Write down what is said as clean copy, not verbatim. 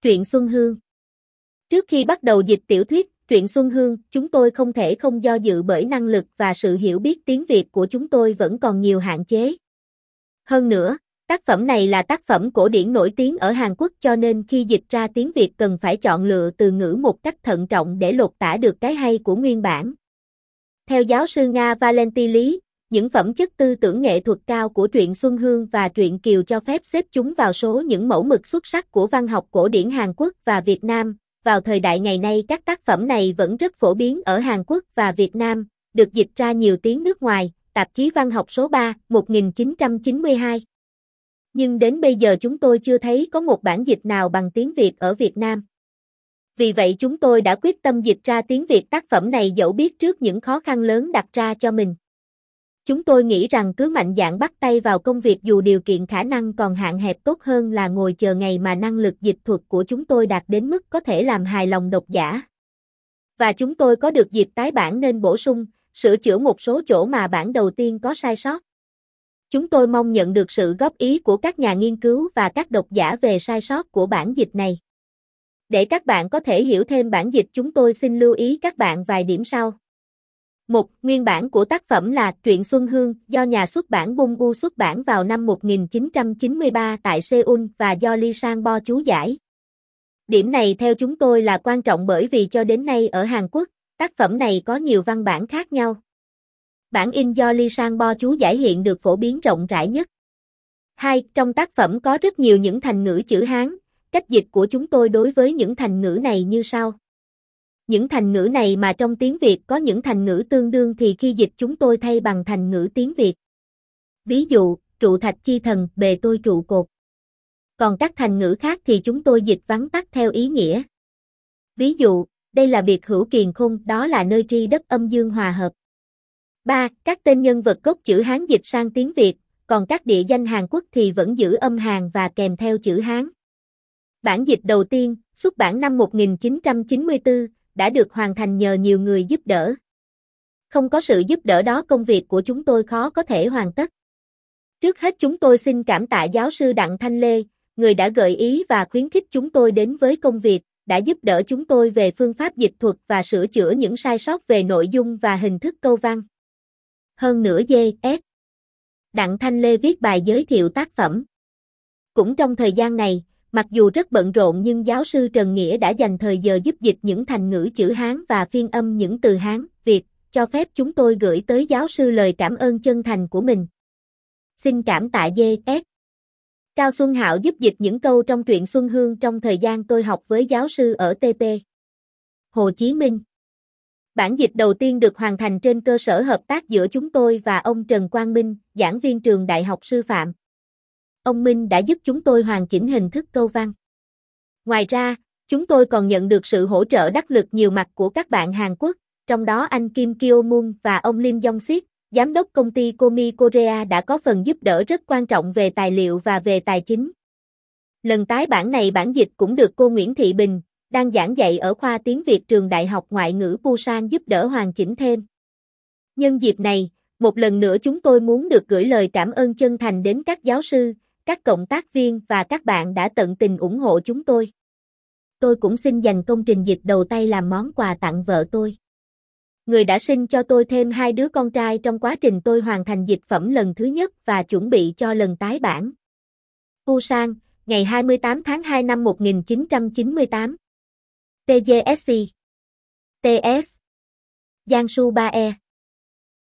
Truyện Xuân Hương. Trước khi bắt đầu dịch tiểu thuyết Truyện Xuân Hương, chúng tôi không thể không do dự bởi năng lực và sự hiểu biết tiếng Việt của chúng tôi vẫn còn nhiều hạn chế. Hơn nữa, tác phẩm này là tác phẩm cổ điển nổi tiếng ở Hàn Quốc cho nên khi dịch ra tiếng Việt cần phải chọn lựa từ ngữ một cách thận trọng để lột tả được cái hay của nguyên bản. Theo giáo sư Nga Valenti Lý, những phẩm chất tư tưởng nghệ thuật cao của truyện Xuân Hương và truyện Kiều cho phép xếp chúng vào số những mẫu mực xuất sắc của văn học cổ điển Hàn Quốc và Việt Nam. Vào thời đại ngày nay các tác phẩm này vẫn rất phổ biến ở Hàn Quốc và Việt Nam, được dịch ra nhiều tiếng nước ngoài, tạp chí văn học số 3, 1992. Nhưng đến bây giờ chúng tôi chưa thấy có một bản dịch nào bằng tiếng Việt ở Việt Nam. Vì vậy chúng tôi đã quyết tâm dịch ra tiếng Việt tác phẩm này dẫu biết trước những khó khăn lớn đặt ra cho mình. Chúng tôi nghĩ rằng cứ mạnh dạn bắt tay vào công việc dù điều kiện khả năng còn hạn hẹp tốt hơn là ngồi chờ ngày mà năng lực dịch thuật của chúng tôi đạt đến mức có thể làm hài lòng độc giả. Và chúng tôi có được dịp tái bản nên bổ sung, sửa chữa một số chỗ mà bản đầu tiên có sai sót. Chúng tôi mong nhận được sự góp ý của các nhà nghiên cứu và các độc giả về sai sót của bản dịch này. Để các bạn có thể hiểu thêm bản dịch chúng tôi xin lưu ý các bạn vài điểm sau. 1. Nguyên bản của tác phẩm là Truyện Xuân Hương do nhà xuất bản Bungu xuất bản vào năm 1993 tại Seoul và do Lee Sang-bo chú giải. Điểm này theo chúng tôi là quan trọng bởi vì cho đến nay ở Hàn Quốc, tác phẩm này có nhiều văn bản khác nhau. Bản in do Lee Sang-bo chú giải hiện được phổ biến rộng rãi nhất. 2. Trong tác phẩm có rất nhiều những thành ngữ chữ Hán, cách dịch của chúng tôi đối với những thành ngữ này như sau. Những thành ngữ này mà trong tiếng Việt có những thành ngữ tương đương thì khi dịch chúng tôi thay bằng thành ngữ tiếng Việt. Ví dụ, trụ thạch chi thần, bề tôi trụ cột. Còn các thành ngữ khác thì chúng tôi dịch vắn tắt theo ý nghĩa. Ví dụ, đây là biệt hữu kiền khôn, đó là nơi tri đất âm dương hòa hợp. 3. Các tên nhân vật gốc chữ Hán dịch sang tiếng Việt, còn các địa danh Hàn Quốc thì vẫn giữ âm Hàn và kèm theo chữ Hán. Bản dịch đầu tiên, xuất bản năm 1994, đã được hoàn thành nhờ nhiều người giúp đỡ. Không có sự giúp đỡ đó công việc của chúng tôi khó có thể hoàn tất. Trước hết chúng tôi xin cảm tạ giáo sư Đặng Thanh Lê, người đã gợi ý và khuyến khích chúng tôi đến với công việc, đã giúp đỡ chúng tôi về phương pháp dịch thuật và sửa chữa những sai sót về nội dung và hình thức câu văn. Hơn nữa J.S. Đặng Thanh Lê viết bài giới thiệu tác phẩm. Cũng trong thời gian này, mặc dù rất bận rộn nhưng giáo sư Trần Nghĩa đã dành thời giờ giúp dịch những thành ngữ chữ Hán và phiên âm những từ Hán, Việt, cho phép chúng tôi gửi tới giáo sư lời cảm ơn chân thành của mình. Xin cảm tạ J.S. Cao Xuân Hạo giúp dịch những câu trong truyện Xuân Hương trong thời gian tôi học với giáo sư ở TP. Hồ Chí Minh. Bản dịch đầu tiên được hoàn thành trên cơ sở hợp tác giữa chúng tôi và ông Trần Quang Minh, giảng viên trường Đại học Sư phạm. Ông Minh đã giúp chúng tôi hoàn chỉnh hình thức câu văn. Ngoài ra, chúng tôi còn nhận được sự hỗ trợ đắc lực nhiều mặt của các bạn Hàn Quốc, trong đó anh Kim Kyo-moon và ông Lim Jong-sik, giám đốc công ty Komi Korea đã có phần giúp đỡ rất quan trọng về tài liệu và về tài chính. Lần tái bản này bản dịch cũng được cô Nguyễn Thị Bình, đang giảng dạy ở khoa tiếng Việt trường Đại học Ngoại ngữ Busan giúp đỡ hoàn chỉnh thêm. Nhân dịp này, một lần nữa chúng tôi muốn được gửi lời cảm ơn chân thành đến các giáo sư, các cộng tác viên và các bạn đã tận tình ủng hộ chúng tôi. Tôi cũng xin dành công trình dịch đầu tay làm món quà tặng vợ tôi, người đã sinh cho tôi thêm 2 đứa con trai trong quá trình tôi hoàn thành dịch phẩm lần thứ nhất và chuẩn bị cho lần tái bản. Busan, ngày 28 tháng 2 năm 1998. TGSC. TS. Jiangsu 3E.